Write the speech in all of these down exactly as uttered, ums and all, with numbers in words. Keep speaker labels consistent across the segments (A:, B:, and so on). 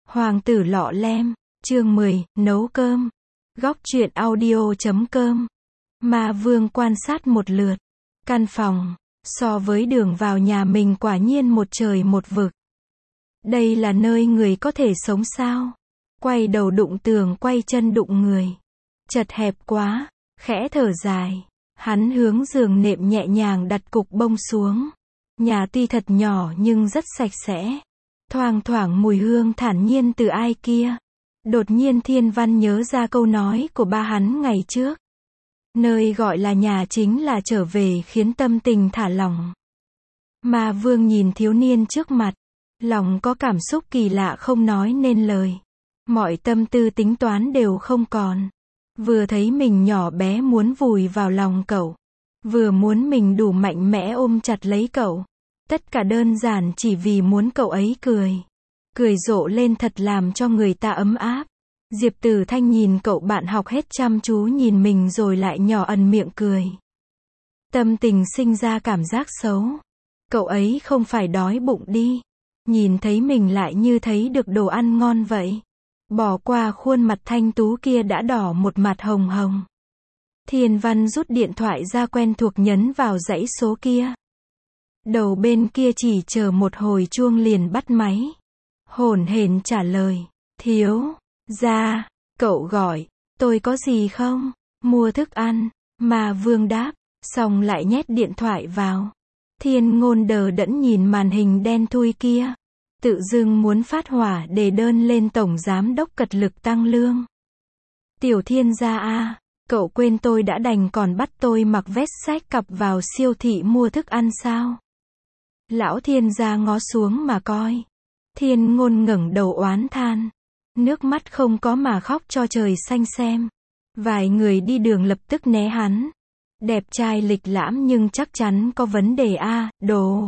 A: Hoàng tử lọ lem, chương mười, nấu cơm. Góc truyện audio chấm com. Ma Vương quan sát một lượt. Căn phòng, so với đường vào nhà mình quả nhiên một trời một vực. Đây là nơi người có thể sống sao? Quay đầu đụng tường, quay chân đụng người. Chật hẹp quá, khẽ thở dài. Hắn hướng giường nệm nhẹ nhàng đặt cục bông xuống. Nhà tuy thật nhỏ nhưng rất sạch sẽ. Thoang thoảng mùi hương thản nhiên từ ai kia. Đột nhiên Thiên Văn nhớ ra câu nói của ba hắn ngày trước. Nơi gọi là nhà chính là trở về khiến tâm tình thả lỏng. Ma Vương nhìn thiếu niên trước mặt. Lòng có cảm xúc kỳ lạ không nói nên lời. Mọi tâm tư tính toán đều không còn. Vừa thấy mình nhỏ bé muốn vùi vào lòng cậu. Vừa muốn mình đủ mạnh mẽ ôm chặt lấy cậu. Tất cả đơn giản chỉ vì muốn cậu ấy cười. Cười rộ lên thật làm cho người ta ấm áp. Diệp Tử Thanh nhìn cậu bạn học hết chăm chú nhìn mình rồi lại nhỏ ẩn miệng cười. Tâm tình sinh ra cảm giác xấu. Cậu ấy không phải đói bụng đi. Nhìn thấy mình lại như thấy được đồ ăn ngon vậy. Bỏ qua khuôn mặt thanh tú kia đã đỏ một mặt hồng hồng. Thiên Văn rút điện thoại ra quen thuộc nhấn vào dãy số kia. Đầu bên kia chỉ chờ một hồi chuông liền bắt máy. Hổn hển trả lời. Thiếu gia, cậu gọi, tôi có gì không? Mua thức ăn. Ma Vương đáp, xong lại nhét điện thoại vào. Thiên Ngôn đờ đẫn nhìn màn hình đen thui kia. Tự dưng muốn phát hỏa để đơn lên tổng giám đốc cật lực tăng lương. Tiểu Thiên gia a, cậu quên tôi đã đành còn bắt tôi mặc vest sách cặp vào siêu thị mua thức ăn sao? Lão Thiên gia ngó xuống mà coi. Thiên Ngôn ngẩng đầu oán than. Nước mắt không có mà khóc cho trời xanh xem. Vài người đi đường lập tức né hắn. Đẹp trai lịch lãm nhưng chắc chắn có vấn đề a, đồ.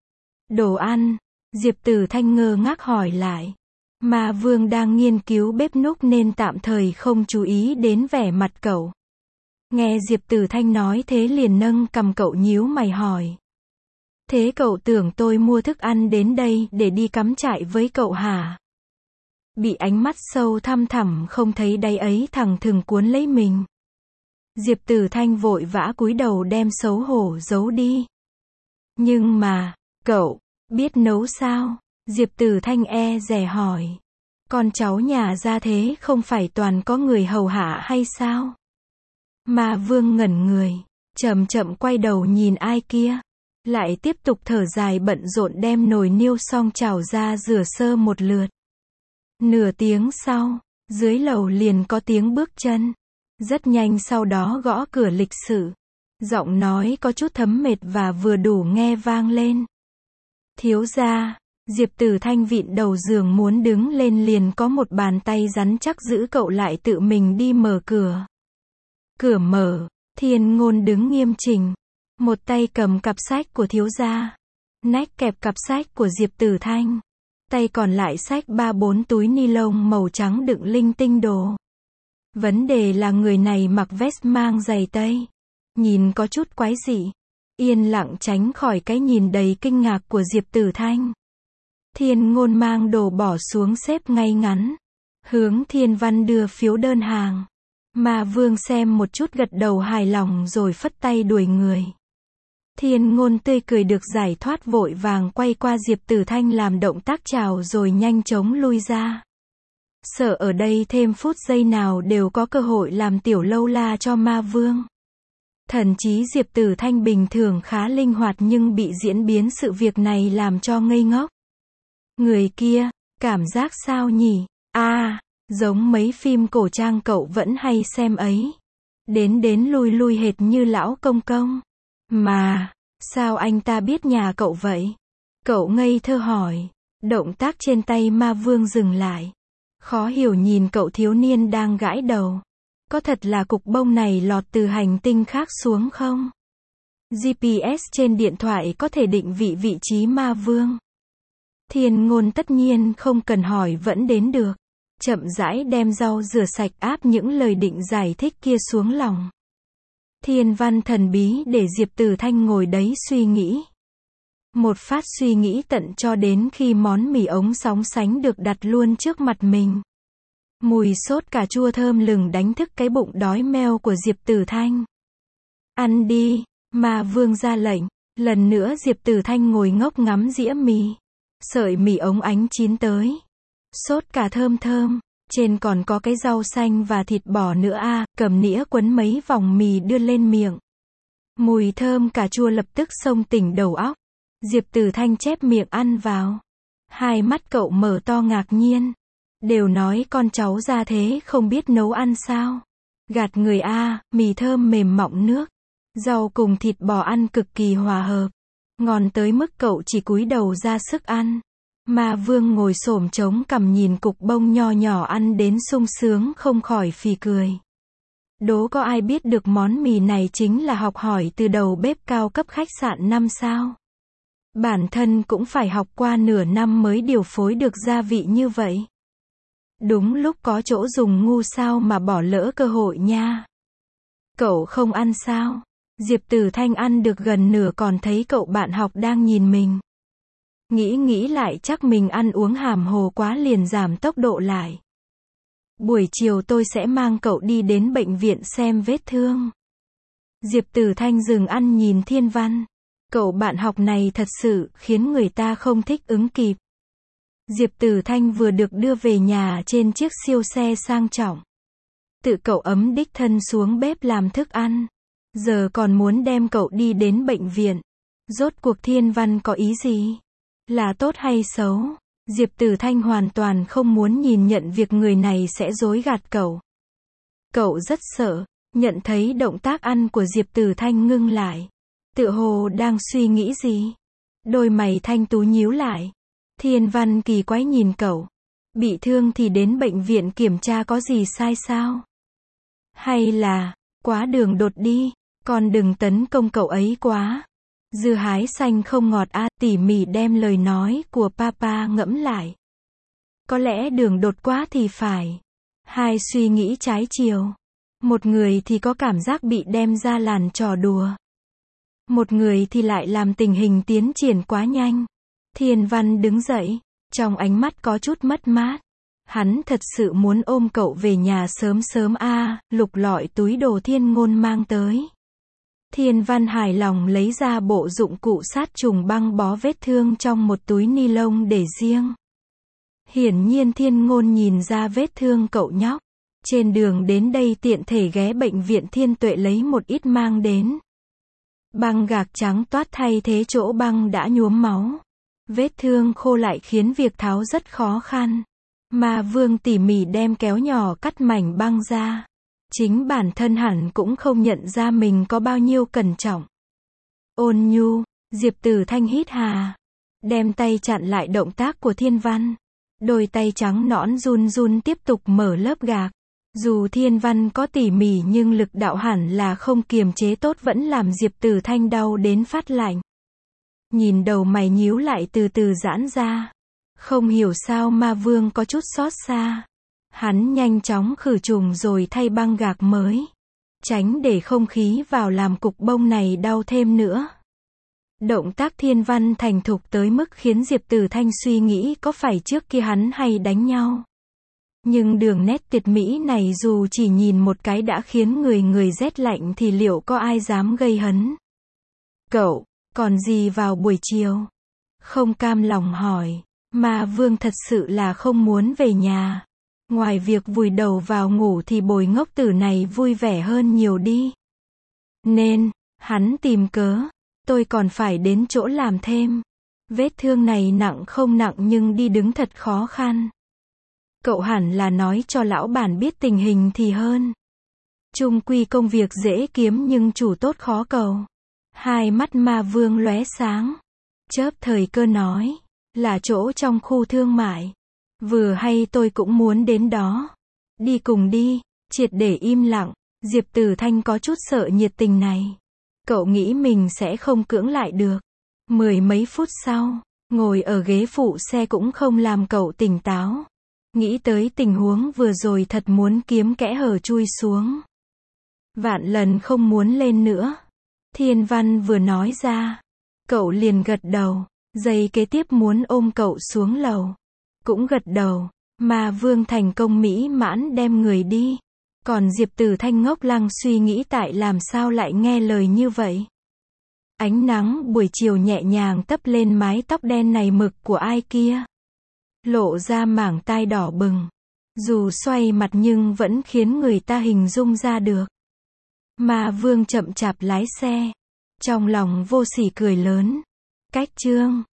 A: Đồ ăn. Diệp Tử Thanh ngơ ngác hỏi lại. Ma Vương đang nghiên cứu bếp núc nên tạm thời không chú ý đến vẻ mặt cậu. Nghe Diệp Tử Thanh nói thế liền nâng cằm cậu nhíu mày hỏi. Thế cậu tưởng tôi mua thức ăn đến đây để đi cắm trại với cậu hả? Bị ánh mắt sâu thăm thẳm không thấy đáy ấy thẳng thừng cuốn lấy mình. Diệp Tử Thanh vội vã cúi đầu đem xấu hổ giấu đi. Nhưng mà, cậu biết nấu sao? Diệp Tử Thanh e dè hỏi. Con cháu nhà gia thế không phải toàn có người hầu hạ hay sao? Ma Vương ngẩn người, chậm chậm quay đầu nhìn ai kia. Lại tiếp tục thở dài bận rộn đem nồi niêu xong chảo ra rửa sơ một lượt. Nửa tiếng sau, dưới lầu liền có tiếng bước chân. Rất nhanh sau đó gõ cửa lịch sự. Giọng nói có chút thấm mệt và vừa đủ nghe vang lên. Thiếu gia, Diệp Tử Thanh vịn đầu giường muốn đứng lên liền có một bàn tay rắn chắc giữ cậu lại tự mình đi mở cửa. Cửa mở, Thiên Ngôn đứng nghiêm chỉnh. Một tay cầm cặp sách của thiếu gia. Nách kẹp cặp sách của Diệp Tử Thanh. Tay còn lại xách ba bốn túi ni lông màu trắng đựng linh tinh đồ. Vấn đề là người này mặc vest mang giày tây. Nhìn có chút quái dị. Yên lặng tránh khỏi cái nhìn đầy kinh ngạc của Diệp Tử Thanh. Thiên Ngôn mang đồ bỏ xuống xếp ngay ngắn. Hướng Thiên Văn đưa phiếu đơn hàng. Ma Vương xem một chút gật đầu hài lòng rồi phất tay đuổi người. Thiên Ngôn tươi cười được giải thoát vội vàng quay qua Diệp Tử Thanh làm động tác chào rồi nhanh chóng lui ra. Sợ ở đây thêm phút giây nào đều có cơ hội làm tiểu lâu la cho Ma Vương. Thần trí Diệp Tử Thanh bình thường khá linh hoạt nhưng bị diễn biến sự việc này làm cho ngây ngốc. Người kia, cảm giác sao nhỉ? A, à, giống mấy phim cổ trang cậu vẫn hay xem ấy. Đến đến lui lui hệt như lão công công. Mà, sao anh ta biết nhà cậu vậy? Cậu ngây thơ hỏi. Động tác trên tay Ma Vương dừng lại. Khó hiểu nhìn cậu thiếu niên đang gãi đầu. Có thật là cục bông này lọt từ hành tinh khác xuống không? giê pê ét trên điện thoại có thể định vị vị trí Ma Vương. Thiên Ngôn tất nhiên không cần hỏi vẫn đến được. Chậm rãi đem rau rửa sạch áp những lời định giải thích kia xuống lòng. Thiên Văn thần bí để Diệp Tử Thanh ngồi đấy suy nghĩ. Một phát suy nghĩ tận cho đến khi món mì ống sóng sánh được đặt luôn trước mặt mình. Mùi sốt cà chua thơm lừng đánh thức cái bụng đói meo của Diệp Tử Thanh. Ăn đi, Ma Vương ra lệnh. Lần nữa Diệp Tử Thanh ngồi ngốc ngắm dĩa mì. Sợi mì ống ánh chín tới. Sốt cà thơm thơm. Trên còn có cái rau xanh và thịt bò nữa a, à, cầm nĩa quấn mấy vòng mì đưa lên miệng. Mùi thơm cà chua lập tức xông tỉnh đầu óc. Diệp Tử Thanh chép miệng ăn vào. Hai mắt cậu mở to ngạc nhiên. Đều nói con cháu ra thế không biết nấu ăn sao. Gạt người a, à, mì thơm mềm mọng nước. Rau cùng thịt bò ăn cực kỳ hòa hợp. Ngon tới mức cậu chỉ cúi đầu ra sức ăn. Ma Vương ngồi xổm trống cằm nhìn cục bông nho nhỏ ăn đến sung sướng không khỏi phì cười. Đố có ai biết được món mì này chính là học hỏi từ đầu bếp cao cấp khách sạn năm sao. Bản thân cũng phải học qua nửa năm mới điều phối được gia vị như vậy. Đúng lúc có chỗ dùng ngu sao mà bỏ lỡ cơ hội nha. Cậu không ăn sao? Diệp Tử Thanh ăn được gần nửa còn thấy cậu bạn học đang nhìn mình. Nghĩ nghĩ lại chắc mình ăn uống hàm hồ quá liền giảm tốc độ lại. Buổi chiều tôi sẽ mang cậu đi đến bệnh viện xem vết thương. Diệp Tử Thanh dừng ăn nhìn Thiên Văn. Cậu bạn học này thật sự khiến người ta không thích ứng kịp. Diệp Tử Thanh vừa được đưa về nhà trên chiếc siêu xe sang trọng. Tự cậu ấm đích thân xuống bếp làm thức ăn. Giờ còn muốn đem cậu đi đến bệnh viện. Rốt cuộc Thiên Văn có ý gì? Là tốt hay xấu? Diệp Tử Thanh hoàn toàn không muốn nhìn nhận việc người này sẽ dối gạt cậu. Cậu rất sợ, nhận thấy động tác ăn của Diệp Tử Thanh ngưng lại. Tựa hồ đang suy nghĩ gì? Đôi mày thanh tú nhíu lại. Thiên Văn kỳ quái nhìn cậu. Bị thương thì đến bệnh viện kiểm tra có gì sai sao? Hay là, quá đường đột đi, con đừng tấn công cậu ấy quá. Dưa hái xanh không ngọt a, à, tỉ mỉ đem lời nói của papa ngẫm lại. Có lẽ đường đột quá thì phải. Hai suy nghĩ trái chiều. Một người thì có cảm giác bị đem ra làn trò đùa. Một người thì lại làm tình hình tiến triển quá nhanh. Thiên Văn đứng dậy, trong ánh mắt có chút mất mát. Hắn thật sự muốn ôm cậu về nhà sớm sớm a, à, lục lọi túi đồ Thiên Ngôn mang tới. Thiên Văn hài lòng lấy ra bộ dụng cụ sát trùng băng bó vết thương trong một túi ni lông để riêng. Hiển nhiên Thiên Ngôn nhìn ra vết thương cậu nhóc. Trên đường đến đây tiện thể ghé bệnh viện Thiên Tuệ lấy một ít mang đến. Băng gạc trắng toát thay thế chỗ băng đã nhuốm máu. Vết thương khô lại khiến việc tháo rất khó khăn. Ma Vương tỉ mỉ đem kéo nhỏ cắt mảnh băng ra. Chính bản thân hẳn cũng không nhận ra mình có bao nhiêu cẩn trọng. Ôn nhu, Diệp Tử Thanh hít hà. Đem tay chặn lại động tác của Thiên Văn. Đôi tay trắng nõn run run tiếp tục mở lớp gạc. Dù Thiên Văn có tỉ mỉ nhưng lực đạo hẳn là không kiềm chế tốt vẫn làm Diệp Tử Thanh đau đến phát lạnh. Nhìn đầu mày nhíu lại từ từ giãn ra. Không hiểu sao Ma Vương có chút xót xa. Hắn nhanh chóng khử trùng rồi thay băng gạc mới. Tránh để không khí vào làm cục bông này đau thêm nữa. Động tác Thiên Văn thành thục tới mức khiến Diệp Tử Thanh suy nghĩ có phải trước kia hắn hay đánh nhau. Nhưng đường nét tuyệt mỹ này dù chỉ nhìn một cái đã khiến người người rét lạnh thì liệu có ai dám gây hấn? Cậu, còn gì vào buổi chiều? Không cam lòng hỏi. Ma Vương thật sự là không muốn về nhà. Ngoài việc vùi đầu vào ngủ thì bồi ngốc tử này vui vẻ hơn nhiều đi. Nên, hắn tìm cớ. Tôi còn phải đến chỗ làm thêm. Vết thương này nặng không nặng nhưng đi đứng thật khó khăn. Cậu hẳn là nói cho lão bản biết tình hình thì hơn. Chung quy công việc dễ kiếm nhưng chủ tốt khó cầu. Hai mắt Ma Vương lóe sáng. Chớp thời cơ nói. Là chỗ trong khu thương mại. Vừa hay tôi cũng muốn đến đó. Đi cùng đi. Triệt để im lặng. Diệp Tử Thanh có chút sợ nhiệt tình này. Cậu nghĩ mình sẽ không cưỡng lại được. Mười mấy phút sau, ngồi ở ghế phụ xe cũng không làm cậu tỉnh táo. Nghĩ tới tình huống vừa rồi thật muốn kiếm kẽ hở chui xuống. Vạn lần không muốn lên nữa. Thiên Văn vừa nói ra. Cậu liền gật đầu. Giây kế tiếp muốn ôm cậu xuống lầu. Cũng gật đầu. Ma Vương thành công mỹ mãn đem người đi. Còn Diệp Tử Thanh ngốc lăng suy nghĩ tại làm sao lại nghe lời như vậy. Ánh nắng buổi chiều nhẹ nhàng tấp lên mái tóc đen này mực của ai kia. Lộ ra mảng tai đỏ bừng. Dù xoay mặt nhưng vẫn khiến người ta hình dung ra được. Ma Vương chậm chạp lái xe. Trong lòng vô sỉ cười lớn. Cách chương